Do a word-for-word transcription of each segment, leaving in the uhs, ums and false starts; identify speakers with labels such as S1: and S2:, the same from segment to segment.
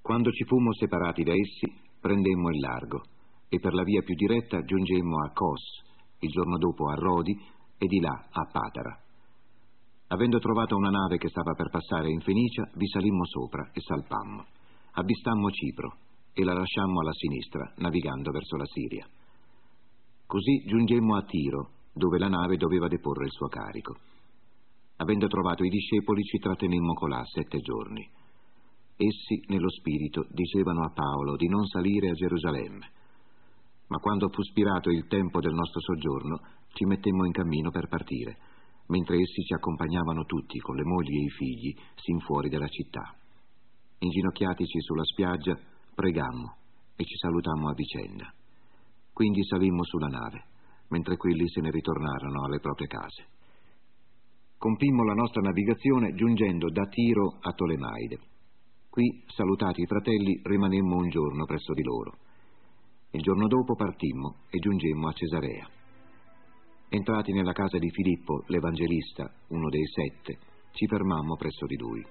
S1: Quando ci fummo separati da essi, prendemmo il largo e per la via più diretta giungemmo a Kos, il giorno dopo a Rodi e di là a Patara. Avendo trovato una nave che stava per passare in Fenicia, vi salimmo sopra e salpammo. Avvistammo Cipro e la lasciammo alla sinistra, navigando verso la Siria. Così giungemmo a Tiro, dove la nave doveva deporre il suo carico. Avendo trovato i discepoli, ci trattenemmo colà sette giorni. Essi, nello spirito, dicevano a Paolo di non salire a Gerusalemme. Ma quando fu spirato il tempo del nostro soggiorno, ci mettemmo in cammino per partire, mentre essi ci accompagnavano tutti, con le mogli e i figli, sin fuori della città. Inginocchiatici sulla spiaggia, pregammo e ci salutammo a vicenda. Quindi salimmo sulla nave, mentre quelli se ne ritornarono alle proprie case. Compimmo la nostra navigazione giungendo da Tiro a Tolemaide. Qui, salutati i fratelli, rimanemmo un giorno presso di loro. Il giorno dopo partimmo e giungemmo a Cesarea. Entrati nella casa di Filippo, l'Evangelista, uno dei sette, ci fermammo presso di lui.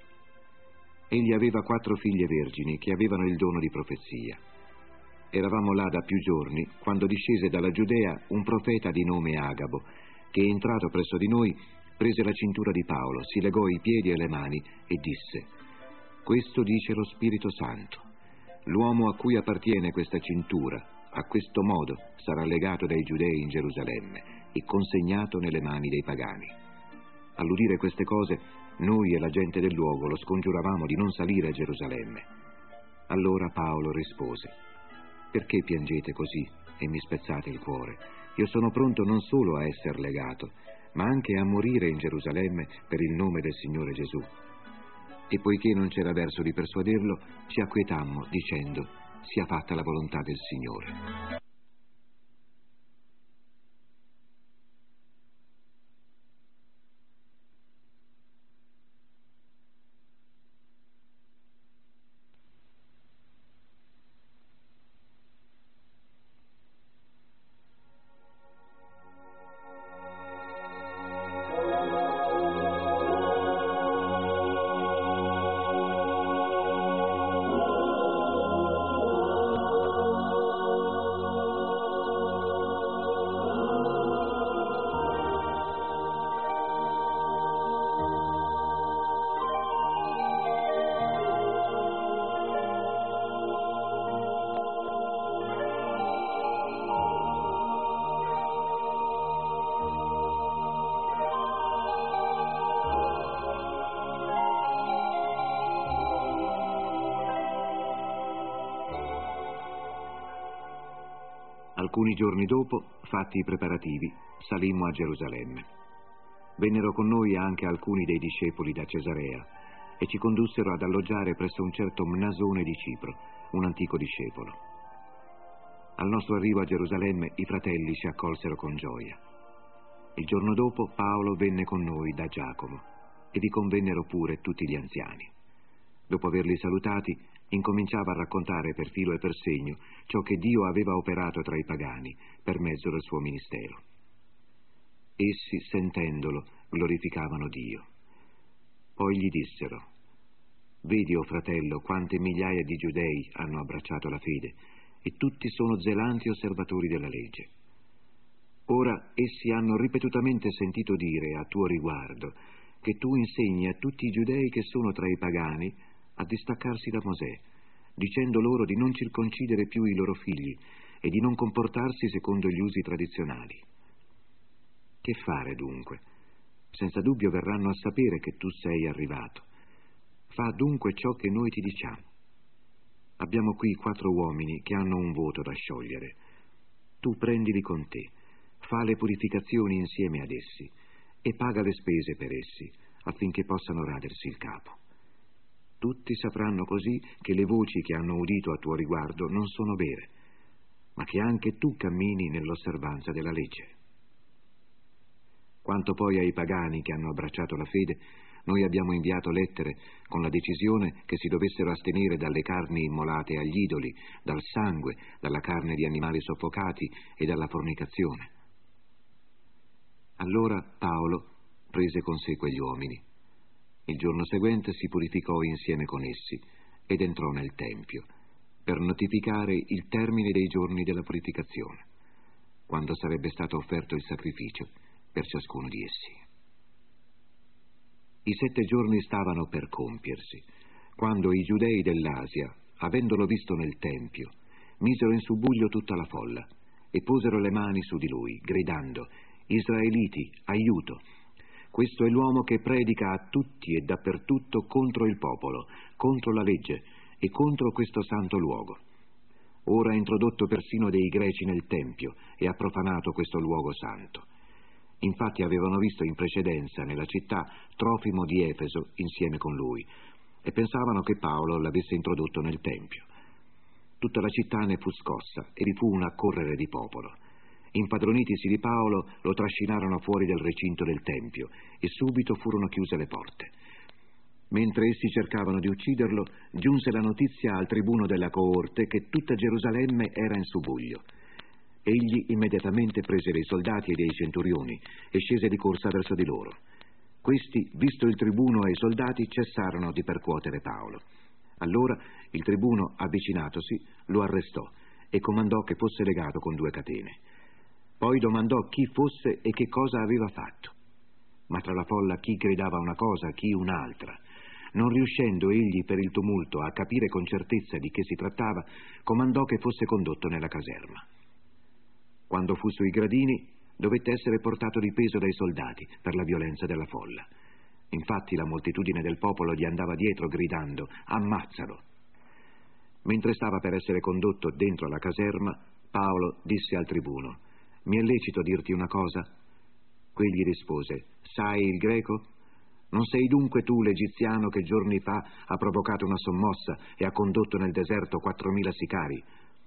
S1: Egli aveva quattro figlie vergini che avevano il dono di profezia. Eravamo là da più giorni quando discese dalla Giudea un profeta di nome Agabo, che entrato presso di noi prese la cintura di Paolo, si legò i piedi e le mani e disse: «Questo dice lo Spirito Santo. L'uomo a cui appartiene questa cintura, a questo modo sarà legato dai giudei in Gerusalemme e consegnato nelle mani dei pagani». All'udire queste cose, noi e la gente del luogo lo scongiuravamo di non salire a Gerusalemme. Allora Paolo rispose: «Perché piangete così e mi spezzate il cuore? Io sono pronto non solo a essere legato, ma anche a morire in Gerusalemme per il nome del Signore Gesù». E poiché non c'era verso di persuaderlo, ci acquietammo dicendo: «Sia fatta la volontà del Signore». Alcuni giorni dopo, fatti i preparativi, salimmo a Gerusalemme. Vennero con noi anche alcuni dei discepoli da Cesarea e ci condussero ad alloggiare presso un certo Mnasone di Cipro, un antico discepolo. Al nostro arrivo a Gerusalemme i fratelli ci accolsero con gioia. Il giorno dopo Paolo venne con noi da Giacomo e vi convennero pure tutti gli anziani. Dopo averli salutati, incominciava a raccontare per filo e per segno ciò che Dio aveva operato tra i pagani per mezzo del suo ministero. Essi, sentendolo, glorificavano Dio. Poi gli dissero: «Vedi, o fratello, quante migliaia di giudei hanno abbracciato la fede, e tutti sono zelanti osservatori della legge. Ora essi hanno ripetutamente sentito dire a tuo riguardo che tu insegni a tutti i giudei che sono tra i pagani a distaccarsi da Mosè, dicendo loro di non circoncidere più i loro figli e di non comportarsi secondo gli usi tradizionali. Che fare dunque? Senza dubbio verranno a sapere che tu sei arrivato. Fa dunque ciò che noi ti diciamo. Abbiamo qui quattro uomini che hanno un voto da sciogliere. Tu prendili con te, fa le purificazioni insieme ad essi e paga le spese per essi, affinché possano radersi il capo. Tutti sapranno così che le voci che hanno udito a tuo riguardo non sono vere, ma che anche tu cammini nell'osservanza della legge. Quanto poi ai pagani che hanno abbracciato la fede, noi abbiamo inviato lettere con la decisione che si dovessero astenere dalle carni immolate agli idoli, dal sangue, dalla carne di animali soffocati e dalla fornicazione». Allora Paolo prese con sé quegli uomini. Il giorno seguente si purificò insieme con essi ed entrò nel tempio per notificare il termine dei giorni della purificazione, quando sarebbe stato offerto il sacrificio per ciascuno di essi. I sette giorni stavano per compiersi, quando i giudei dell'Asia, avendolo visto nel tempio, misero in subbuglio tutta la folla e posero le mani su di lui, gridando: «Israeliti, aiuto! Questo è l'uomo che predica a tutti e dappertutto contro il popolo, contro la legge e contro questo santo luogo. Ora ha introdotto persino dei greci nel tempio e ha profanato questo luogo santo». Infatti avevano visto in precedenza nella città Trofimo di Efeso insieme con lui e pensavano che Paolo l'avesse introdotto nel tempio. Tutta la città ne fu scossa e vi fu un accorrere di popolo. Impadronitisi di Paolo lo trascinarono fuori del recinto del tempio e subito furono chiuse le porte. Mentre essi cercavano di ucciderlo, giunse la notizia al tribuno della coorte che tutta Gerusalemme era in subbuglio. Egli immediatamente prese dei soldati e dei centurioni e scese di corsa verso di loro. Questi, visto il tribuno e i soldati, cessarono di percuotere Paolo. Allora il tribuno, avvicinatosi, lo arrestò e comandò che fosse legato con due catene. Poi domandò chi fosse e che cosa aveva fatto. Ma tra la folla chi gridava una cosa, chi un'altra. Non riuscendo egli per il tumulto a capire con certezza di che si trattava, comandò che fosse condotto nella caserma. Quando fu sui gradini, dovette essere portato di peso dai soldati per la violenza della folla. Infatti la moltitudine del popolo gli andava dietro gridando: «Ammazzalo!». Mentre stava per essere condotto dentro la caserma, Paolo disse al tribuno: «Mi è lecito dirti una cosa?» Quegli rispose: «Sai il greco? Non sei dunque tu l'egiziano che giorni fa ha provocato una sommossa e ha condotto nel deserto quattromila sicari?»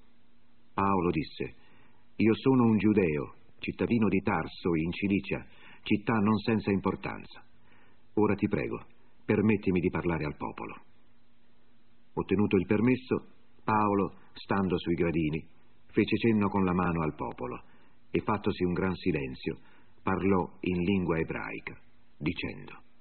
S1: Paolo disse: «Io sono un giudeo, cittadino di Tarso in Cilicia, città non senza importanza. Ora ti prego, permettimi di parlare al popolo». Ottenuto il permesso, Paolo, stando sui gradini, fece cenno con la mano al popolo e, fattosi un gran silenzio, parlò in lingua ebraica, dicendo: